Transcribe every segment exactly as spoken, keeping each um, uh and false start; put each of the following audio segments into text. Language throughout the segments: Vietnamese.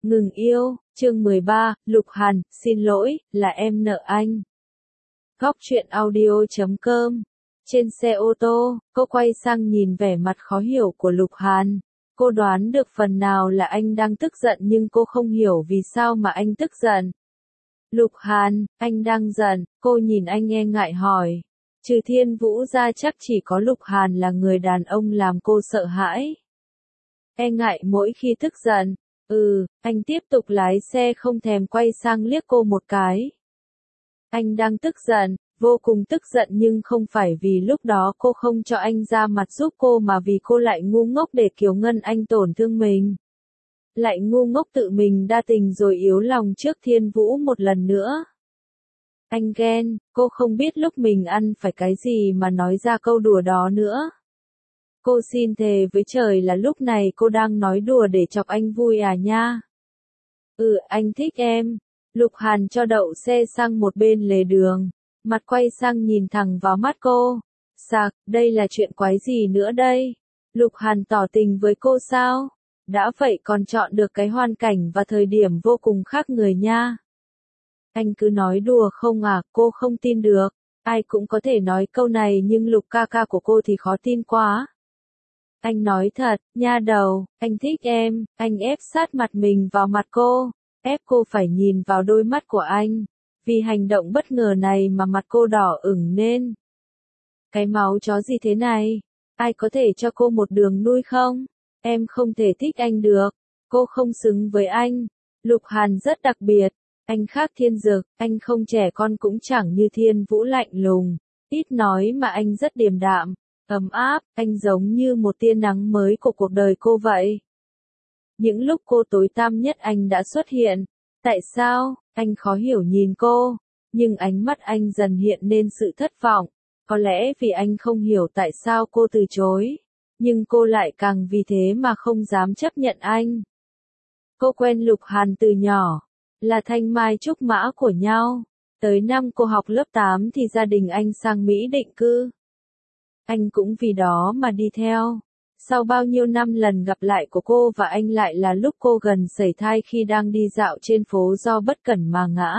Ngừng yêu, chương mười ba, Lục Hàn, xin lỗi, là em nợ anh. Góc truyện audio chấm com. Trên xe ô tô, cô quay sang nhìn vẻ mặt khó hiểu của Lục Hàn. Cô đoán được phần nào là anh đang tức giận nhưng cô không hiểu vì sao mà anh tức giận. Lục Hàn, anh đang giận, cô nhìn anh e ngại hỏi. Trừ Thiên Vũ ra chắc chỉ có Lục Hàn là người đàn ông làm cô sợ hãi. E ngại mỗi khi tức giận. Ừ, anh tiếp tục lái xe không thèm quay sang liếc cô một cái. Anh đang tức giận, vô cùng tức giận nhưng không phải vì lúc đó cô không cho anh ra mặt giúp cô mà vì cô lại ngu ngốc để Kiều Ngân Anh tổn thương mình. Lại ngu ngốc tự mình đa tình rồi yếu lòng trước Thiên Vũ một lần nữa. Anh ghen, cô không biết lúc mình ăn phải cái gì mà nói ra câu đùa đó nữa. Cô xin thề với trời là lúc này cô đang nói đùa để chọc anh vui à nha. Ừ, anh thích em. Lục Hàn cho đậu xe sang một bên lề đường, mặt quay sang nhìn thẳng vào mắt cô. Sạc, đây là chuyện quái gì nữa đây? Lục Hàn tỏ tình với cô sao? Đã vậy còn chọn được cái hoàn cảnh và thời điểm vô cùng khác người nha. Anh cứ nói đùa không à, cô không tin được. Ai cũng có thể nói câu này nhưng Lục ca ca của cô thì khó tin quá. Anh nói thật, nha đầu, anh thích em, anh ép sát mặt mình vào mặt cô, ép cô phải nhìn vào đôi mắt của anh. Vì hành động bất ngờ này mà mặt cô đỏ ửng nên. Cái máu chó gì thế này? Ai có thể cho cô một đường nuôi không? Em không thể thích anh được, cô không xứng với anh. Lục Hàn rất đặc biệt, anh khác Thiên Dực, anh không trẻ con cũng chẳng như Thiên Vũ lạnh lùng, ít nói mà anh rất điềm đạm. Ấm áp, anh giống như một tia nắng mới của cuộc đời cô vậy. Những lúc cô tối tăm nhất anh đã xuất hiện. Tại sao? Anh khó hiểu nhìn cô, nhưng ánh mắt anh dần hiện lên sự thất vọng. Có lẽ vì anh không hiểu tại sao cô từ chối, nhưng cô lại càng vì thế mà không dám chấp nhận anh. Cô quen Lục Hàn từ nhỏ, là thanh mai trúc mã của nhau. Tới năm cô học lớp tám thì gia đình anh sang Mỹ định cư. Anh cũng vì đó mà đi theo. Sau bao nhiêu năm lần gặp lại của cô và anh lại là lúc cô gần sẩy thai khi đang đi dạo trên phố do bất cẩn mà ngã.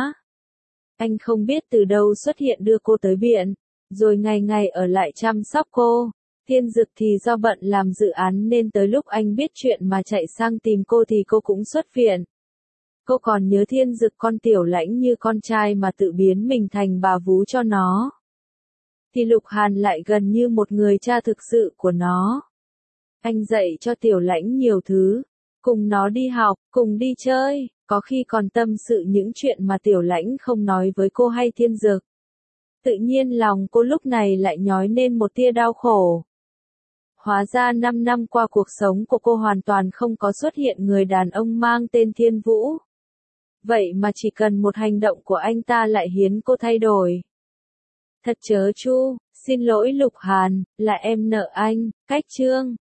Anh không biết từ đâu xuất hiện đưa cô tới viện, rồi ngày ngày ở lại chăm sóc cô. Thiên Dực thì do bận làm dự án nên tới lúc anh biết chuyện mà chạy sang tìm cô thì cô cũng xuất viện. Cô còn nhớ Thiên Dực con Tiểu Lãnh như con trai mà tự biến mình thành bà vú cho nó. Thì Lục Hàn lại gần như một người cha thực sự của nó. Anh dạy cho Tiểu Lãnh nhiều thứ, cùng nó đi học, cùng đi chơi, có khi còn tâm sự những chuyện mà Tiểu Lãnh không nói với cô hay Thiên Dực. Tự nhiên lòng cô lúc này lại nhói lên một tia đau khổ. Hóa ra năm năm qua cuộc sống của cô hoàn toàn không có xuất hiện người đàn ông mang tên Thiên Vũ. Vậy mà chỉ cần một hành động của anh ta lại khiến cô thay đổi. Thật chớ chu, xin lỗi Lục Hàn, là em nợ anh, cách chương.